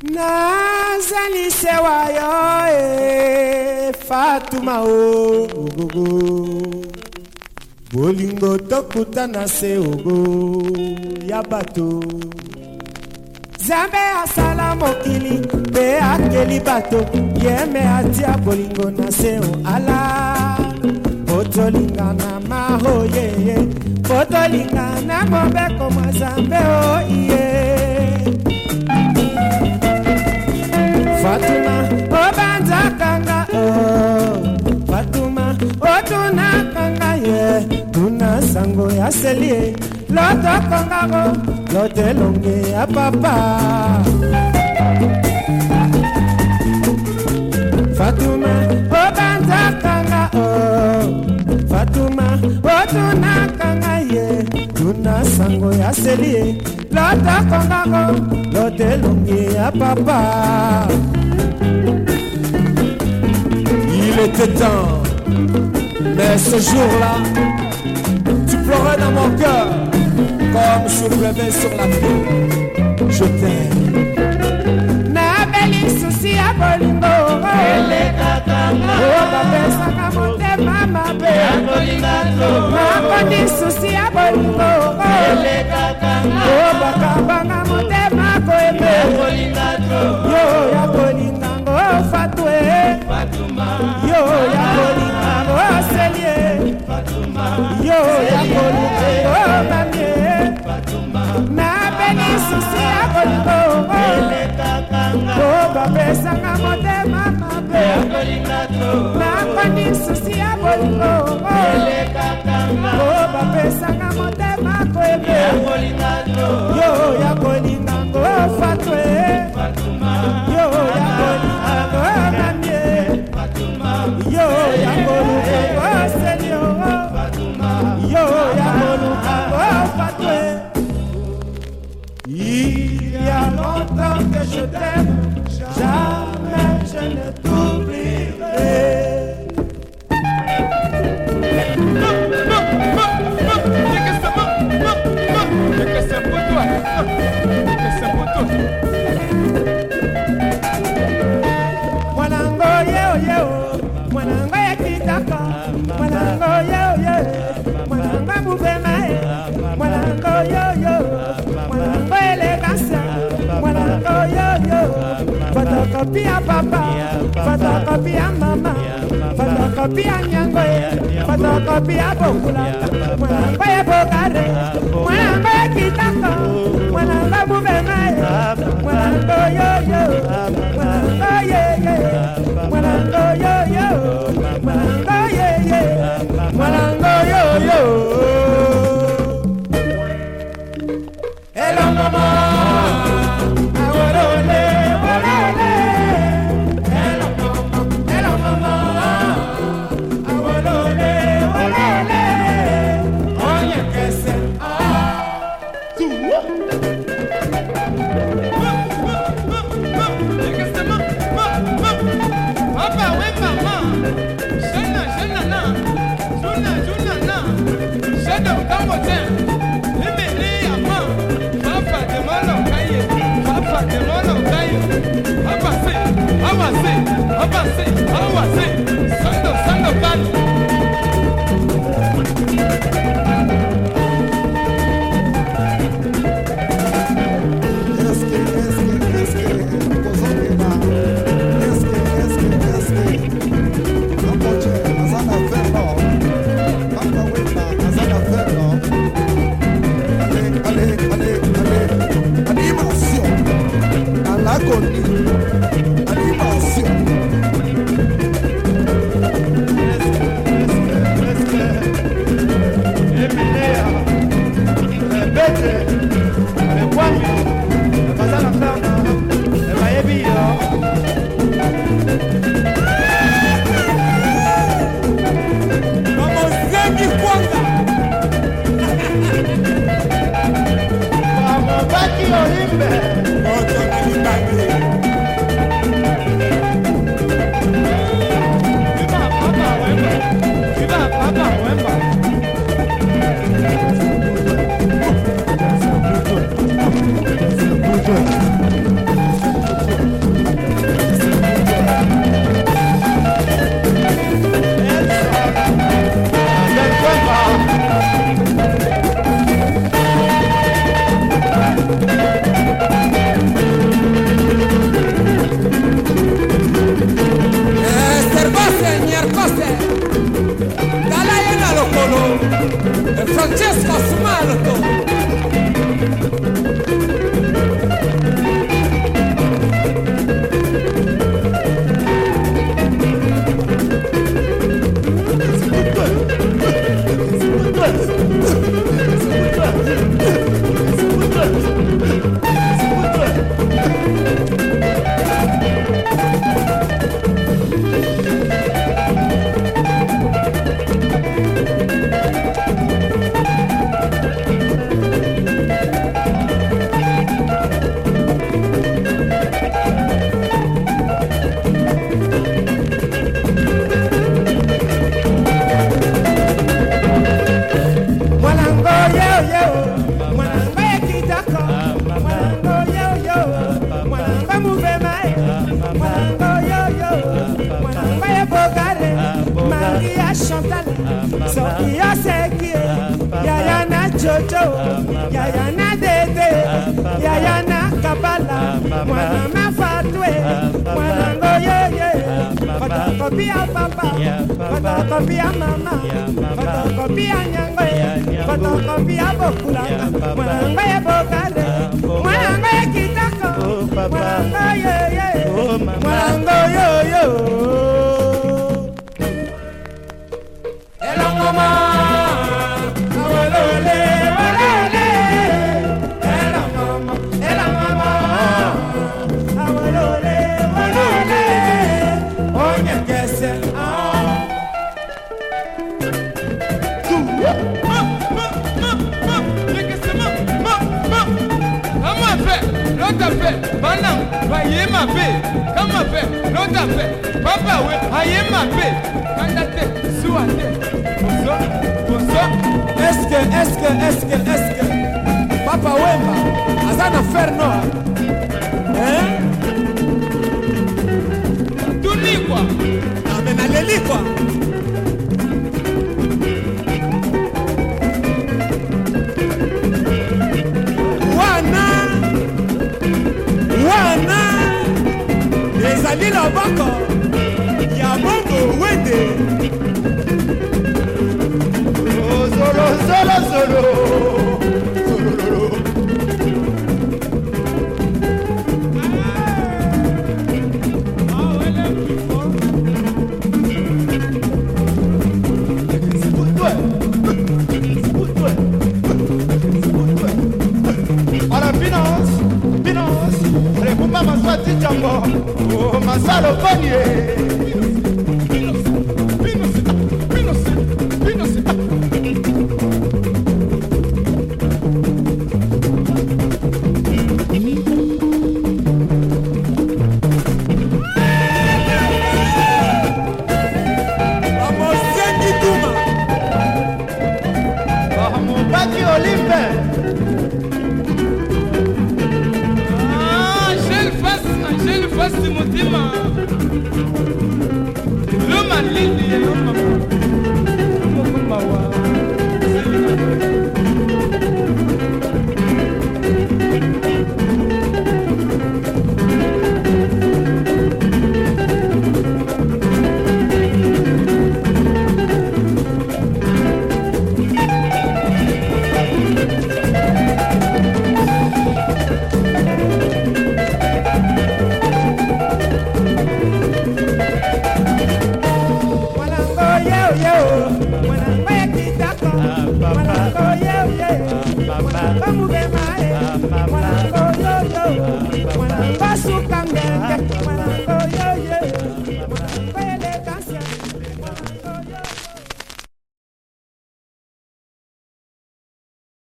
Nazali sewa yo Fatuma o bolingo tokuta na se ogo ya bato Zambe asala mokili pe akeli bato yeme atia bolingo na se o ala Botolinga na mahoye Botolinga na mobeko mwa Zambe o iye Fatuma, obanza kanga Fatuma, otuna kanga ye Tuna sango ya selie Loto kanga go, lote longe ya papa Fatuma, obanza kanga Fatuma, otuna kanga ye Tuna sango ya selie Loto kanga go, lote longe ya papa Il était temps, mais ce jour-là, tu pleurais dans mon cœur, comme je pleuvais sur la pluie. Je t'aime. Na beli souci à bolingo, ele kakanga. Oh baba sanga motema mabe, bolinga tro. Na beli souci à bolingo, ele kakanga. Oh baba banga motema koebe, bolinga tro. Yo ya bolinga ngo fatwe. Yo ya bolinga ngo selie Fatuma Yo ya bolinga ngo mamie Fatuma Na beni susi ya bolingo Ele kakanga Ko babesanga motema mabe Bolinga tro Na beni susi ya bolingo Ele kakanga Ko babesanga motema koebe Bolinga tro Yo ya bolinga ngo fatwe Fatuma Yo ya bolinga ngo mamie Yo ya koluka wa Seigneur Fatuma Yo ya koluka wa Fatwe Il y a longtemps que je t'aime Jamais je ne t'oublierai c'est pour toi C'est pour toi Mwanango yo Mwanango ya kitaka Mwanango yo Mwanango muvema Mwanango yo Mwanango elegance Mwanango yo Fotokopia papa Fotokopia mama Fotokopia nyango Fotokopia bokula Mwanango ya bokare Mwanango ya kitaka Mwanango muvema Mwanango yo Mwanango ye Mwanango yo Mwanango ye Mwanango yo Hello mama Aworole Aworole Hello mama Aworole Aworole Oye que se Papa, oui, maman. Sophia Seki, Yaya na Jojo, Yaya na Dede, Yaya na Kabala, Mwana Mafatwe, Mwana Ngoyoye, Photocopia Papa, Photocopia Mama, Photocopia Nyangwe, Photocopia Bokulanga, Mwana Ngoye Bokale, Mwana Ngoye Kitako, Mwana Ngoyoye, Mwana Ngoyoyo. Mama, awolole, awolole, ela mama, awolole, awolole, onye kese, Comment faire? L'autre fait, Banam, voyez ma paix. Comment faire? L'autre fait, Papa, oui, voyez ma paix. Candidaté, souhaité. Est-ce que Papa Wemba azana faire noir? Hein? Tout ni quoi? Non mais n'allez quoi? Wana les alliés là-bas ya bongo wende. Solo. Ala finance, réponds pas ma soie de jambo, oh ma salo panier.